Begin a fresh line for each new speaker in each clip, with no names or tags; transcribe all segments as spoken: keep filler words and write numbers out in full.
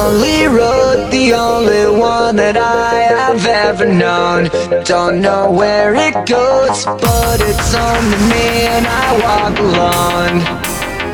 lonely road, the only one that I have ever known. Don't know where it goes, but it's only me and I walk alone.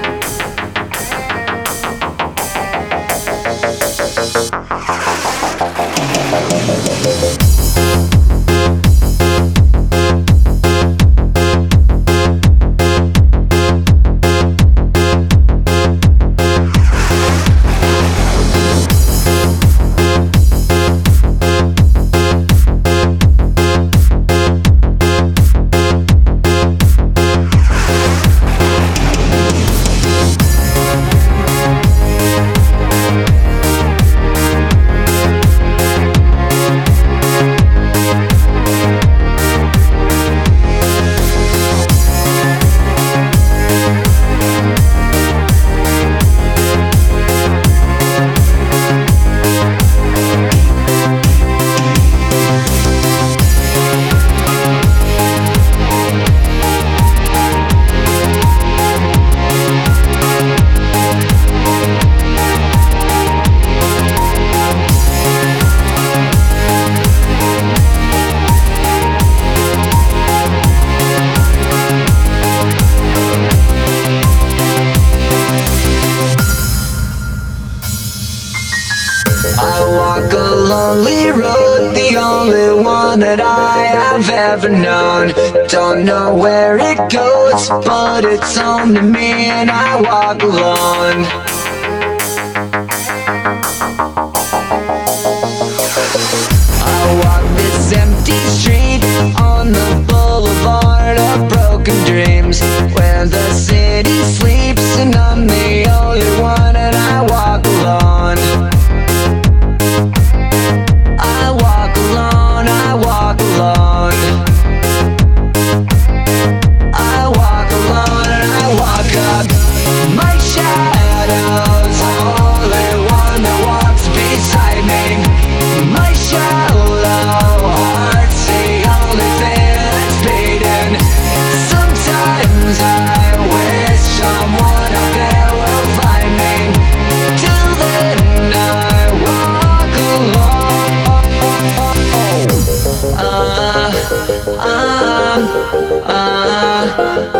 I walk a lonely road, the only one that I have ever known. Don't know where it goes, but it's only me and I walk alone. I walk this empty street on the boulevard of broken dreams, where the city sleeps and I'm the only one and I walk alone. I walk alone, I walk alone. I walk alone and I walk up my shadow's only one that walks beside me. My shallow heart's the only thing that's beating. Sometimes I wish someone out there will find me. Till then I walk alone. Uh, uh, uh, uh,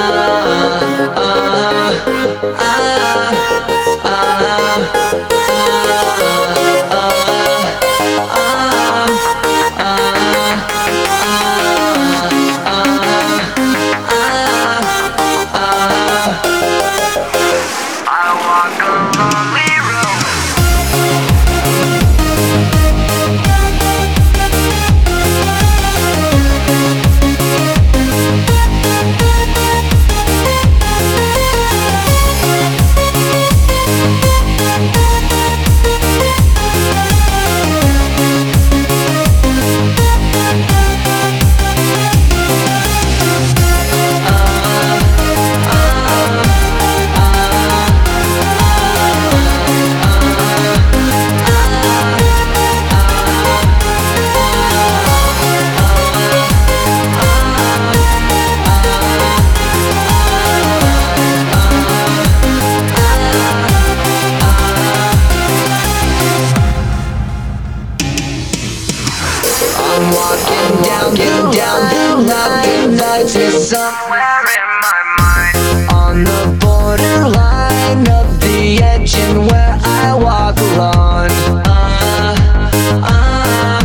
I'm walking down, down, down, nothing lights me somewhere in my mind. On the borderline of the edge and where I walk alone. Uh, uh,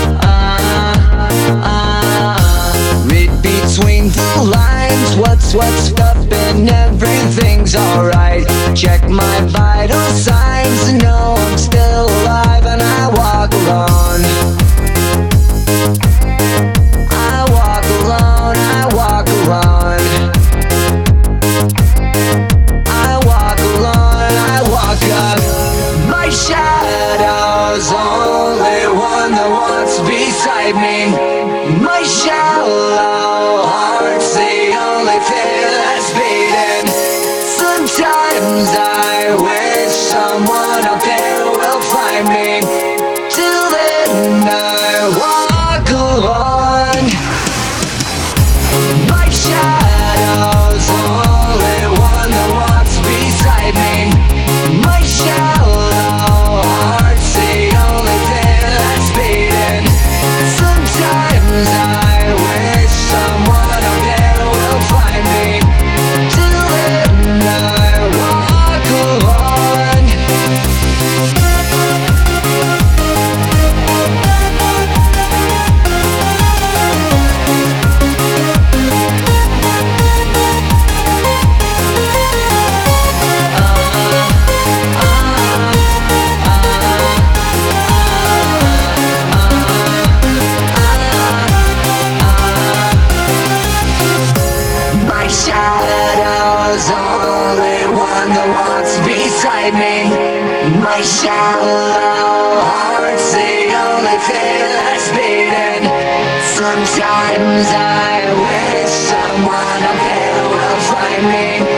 uh, uh. Read between the lines, what's what's up and everything's alright. Check my vital signs and know I'm still alive and I walk alone. I walk alone, I walk alone. I walk alone, I walk up my shadow's only one that wants beside me. My shallow heart's the only thing that's beating. Sometimes I wish someone out there will find me. Till then I walk alone. My shadow's only one that walks beside me. My shallow someone that walks beside me. My shallow heart's the only thing that's beating. Sometimes I wish someone up there will find me.